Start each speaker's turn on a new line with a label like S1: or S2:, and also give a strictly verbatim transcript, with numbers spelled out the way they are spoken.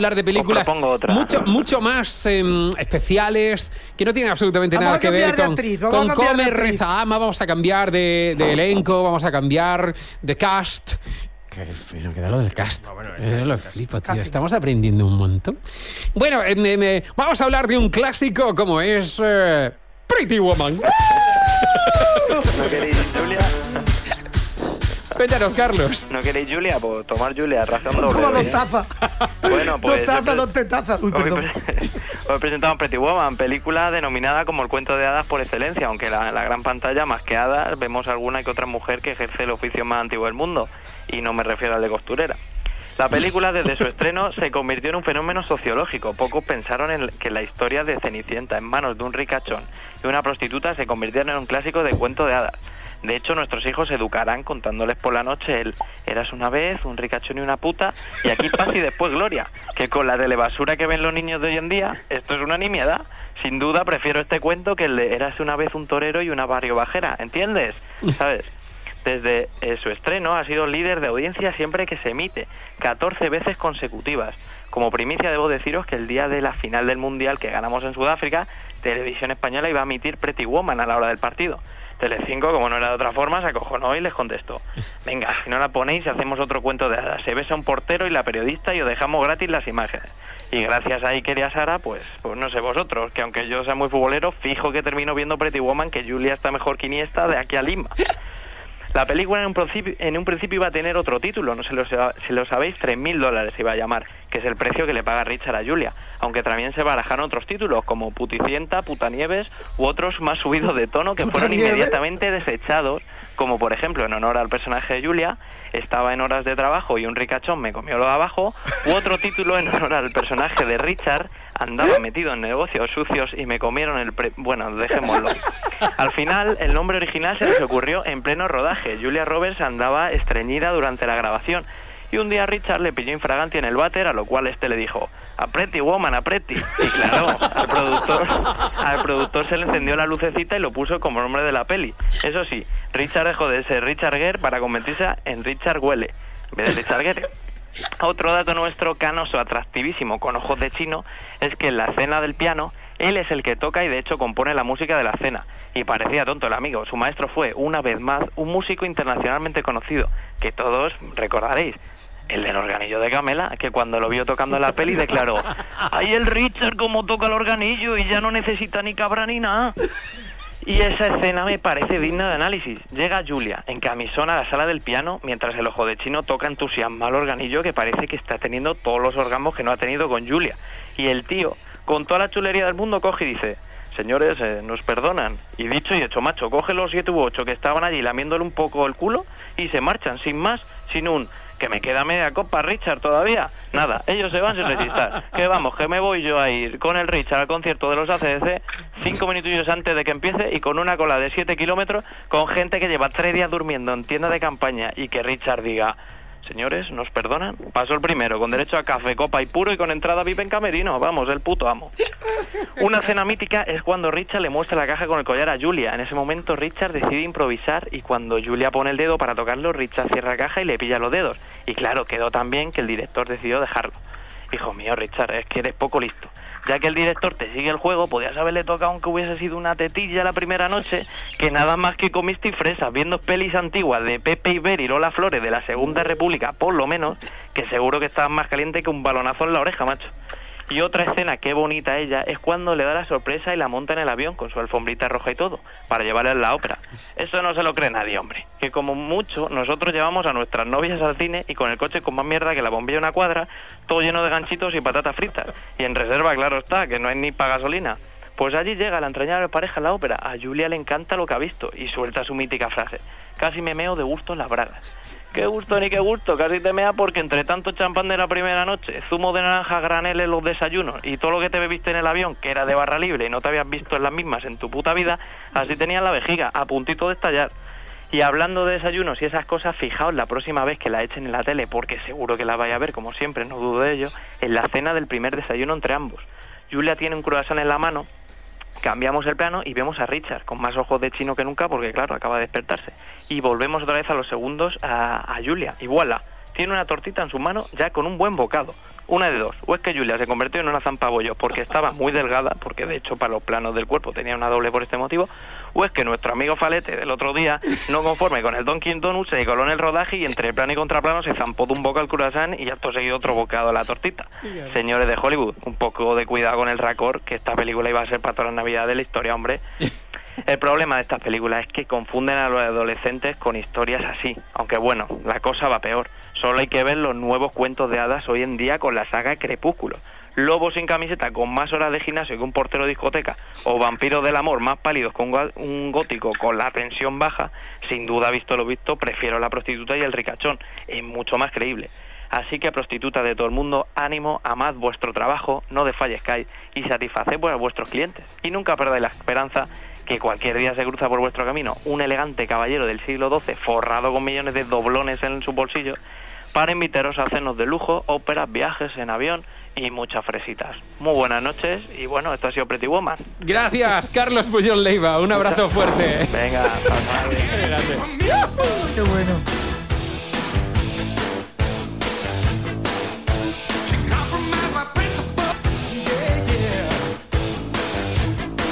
S1: hablar de películas mucho, mucho más eh, especiales, que no tienen absolutamente
S2: vamos
S1: nada que ver con,
S2: actriz,
S1: con come, reza, ama. Vamos a cambiar de, de elenco, vamos a cambiar de cast. Qué feo queda lo del cast. No, bueno, eh, lo flipo, tío. Estamos aprendiendo un montón. Bueno, eh, eh, vamos a hablar de un clásico como es eh, Pretty Woman.
S3: ¿No queréis, Julia?
S1: Cuéntanos, Carlos.
S3: ¿No queréis, Julia? Pues tomar, Julia, razón doble.
S2: Toma dos tazas.
S3: Bueno, pues...
S2: Dos tazas, dos tetazas. Uy, perdón.
S3: Os he presentado Pretty Woman, película denominada como el cuento de hadas por excelencia, aunque la, en la gran pantalla, más que hadas, vemos alguna que otra mujer que ejerce el oficio más antiguo del mundo, y no me refiero al de costurera. La película, desde su estreno, se convirtió en un fenómeno sociológico. Pocos pensaron en que la historia de Cenicienta en manos de un ricachón y una prostituta se convirtiera en un clásico de cuento de hadas. De hecho, nuestros hijos se educarán contándoles por la noche el eras una vez, un ricachón y una puta, y aquí paz y después gloria. Que con la telebasura que ven los niños de hoy en día, esto es una nimiedad. Sin duda, prefiero este cuento que el de eras una vez un torero y una barrio bajera. ¿Entiendes? ¿Sabes? Desde eh, su estreno ha sido líder de audiencia siempre que se emite, catorce veces consecutivas. Como primicia debo deciros que el día de la final del Mundial que ganamos en Sudáfrica, Televisión Española iba a emitir Pretty Woman a la hora del partido. Telecinco, como no era de otra forma, se acojonó y les contestó: venga, si no la ponéis hacemos otro cuento de hadas. Se besa un portero y la periodista y os dejamos gratis las imágenes. Y gracias a Iker y a Sara, pues, pues no sé vosotros, que aunque yo sea muy futbolero, fijo que termino viendo Pretty Woman, que Julia está mejor que Iniesta de aquí a Lima. La película en un principio, en un principio iba a tener otro título, no se lo, si lo sabéis, tres mil dólares iba a llamar, que es el precio que le paga Richard a Julia, aunque también se barajaron otros títulos, como Puticienta, Putanieves, u otros más subidos de tono que fueron inmediatamente desechados, como por ejemplo, en honor al personaje de Julia, estaba en horas de trabajo y un ricachón me comió lo de abajo, u otro título en honor al personaje de Richard, andaba metido en negocios sucios y me comieron el... Pre... Bueno, dejémoslo. Al final, el nombre original se les ocurrió en pleno rodaje. Julia Roberts andaba estreñida durante la grabación y un día Richard le pilló infraganti en el váter, a lo cual este le dijo: a Pretty Woman, a Pretty. Y claro, al productor, al productor se le encendió la lucecita y lo puso como nombre de la peli. Eso sí, Richard dejó de ser Richard Gere para convertirse en Richard Huele, en vez de Richard Gere. Otro dato nuestro canoso, atractivísimo, con ojos de chino, es que en la escena del piano, él es el que toca y de hecho compone la música de la escena. Y parecía tonto el amigo, su maestro fue, una vez más, un músico internacionalmente conocido, que todos recordaréis, el del organillo de Camela, que cuando lo vio tocando en la peli declaró: ¡ay, el Richard cómo toca el organillo y ya no necesita ni cabra ni nada! Y esa escena me parece digna de análisis. Llega Julia, en camisón, a la sala del piano, mientras el ojo de chino toca entusiasmado el organillo que parece que está teniendo todos los orgasmos que no ha tenido con Julia. Y el tío, con toda la chulería del mundo, coge y dice: señores, eh, nos perdonan. Y dicho y hecho, macho, coge los siete u ocho que estaban allí lamiéndole un poco el culo y se marchan, sin más, sin un... que me queda media copa, Richard, todavía. Nada, ellos se van sin resistir. Que vamos, que me voy yo a ir con el Richard al concierto de los A C D C cinco minutillos antes de que empiece y con una cola de siete kilómetros con gente que lleva tres días durmiendo en tienda de campaña y que Richard diga: señores, ¿nos perdonan? Pasó el primero, con derecho a café, copa y puro y con entrada vive en camerino. Vamos, el puto amo. Una escena mítica es cuando Richard le muestra la caja con el collar a Julia. En ese momento Richard decide improvisar y cuando Julia pone el dedo para tocarlo, Richard cierra la caja y le pilla los dedos. Y claro, quedó tan bien que el director decidió dejarlo. Hijo mío, Richard, es que eres poco listo. Ya que el director te sigue el juego, podías haberle tocado aunque hubiese sido una tetilla la primera noche, que nada más que comiste y fresas, viendo pelis antiguas de Pepe Iber y Lola Flores de la Segunda República, por lo menos, que seguro que estabas más caliente que un balonazo en la oreja, macho. Y otra escena, qué bonita ella, es cuando le da la sorpresa y la monta en el avión con su alfombrita roja y todo, para llevarla a la ópera. Eso no se lo cree nadie, hombre. Que como mucho, nosotros llevamos a nuestras novias al cine y con el coche con más mierda que la bombilla de una cuadra, todo lleno de ganchitos y patatas fritas. Y en reserva, claro está, que no hay ni para gasolina. Pues allí llega la entrañable pareja a la ópera. A Julia le encanta lo que ha visto y suelta su mítica frase: casi me meo de gusto en las bragas. Qué gusto ni qué gusto, casi te mea porque entre tanto champán de la primera noche, zumo de naranja granel en los desayunos y todo lo que te bebiste en el avión, que era de barra libre y no te habías visto en las mismas en tu puta vida, así tenías la vejiga, a puntito de estallar. Y hablando de desayunos y esas cosas, fijaos la próxima vez que la echen en la tele, porque seguro que la vais a ver, como siempre, no dudo de ello, en la cena del primer desayuno entre ambos. Julia tiene un croissant en la mano, cambiamos el plano y vemos a Richard con más ojos de chino que nunca porque claro, acaba de despertarse. Y volvemos otra vez a los segundos a, a Julia y voilà, tiene una tortita en su mano ya con un buen bocado. Una de dos, o es que Julia se convirtió en una zampabollos porque estaba muy delgada, porque de hecho para los planos del cuerpo tenía una doble por este motivo, o es que nuestro amigo Falete del otro día, no conforme con el Dunkin' Donuts, se coló en el rodaje y entre plano y contraplano se zampó de un bocado al croissant y acto seguido otro bocado a la tortita. Señores de Hollywood, un poco de cuidado con el racor, que esta película iba a ser para todas las navidades de la historia, hombre. El problema de estas películas es que confunden a los adolescentes con historias así, aunque bueno, la cosa va peor. Solo hay que ver los nuevos cuentos de hadas hoy en día con la saga Crepúsculo. Lobos sin camiseta con más horas de gimnasio que un portero de discoteca, o vampiros del amor más pálidos con un gótico con la tensión baja. Sin duda, visto lo visto, prefiero la prostituta y el ricachón. Es mucho más creíble. Así que, prostitutas de todo el mundo, ánimo, amad vuestro trabajo, no desfallezcáis y satisfaced a vuestros clientes. Y nunca perdáis la esperanza que cualquier día se cruza por vuestro camino un elegante caballero del siglo doce forrado con millones de doblones en sus bolsillos para invitaros a cenos de lujo, óperas, viajes en avión y muchas fresitas. Muy buenas noches y bueno, esto ha sido Pretty Woman.
S1: Gracias, Carlos Puyol Leiva. Un abrazo fuerte.
S3: Venga, hasta
S1: Gracias.
S2: Qué bueno.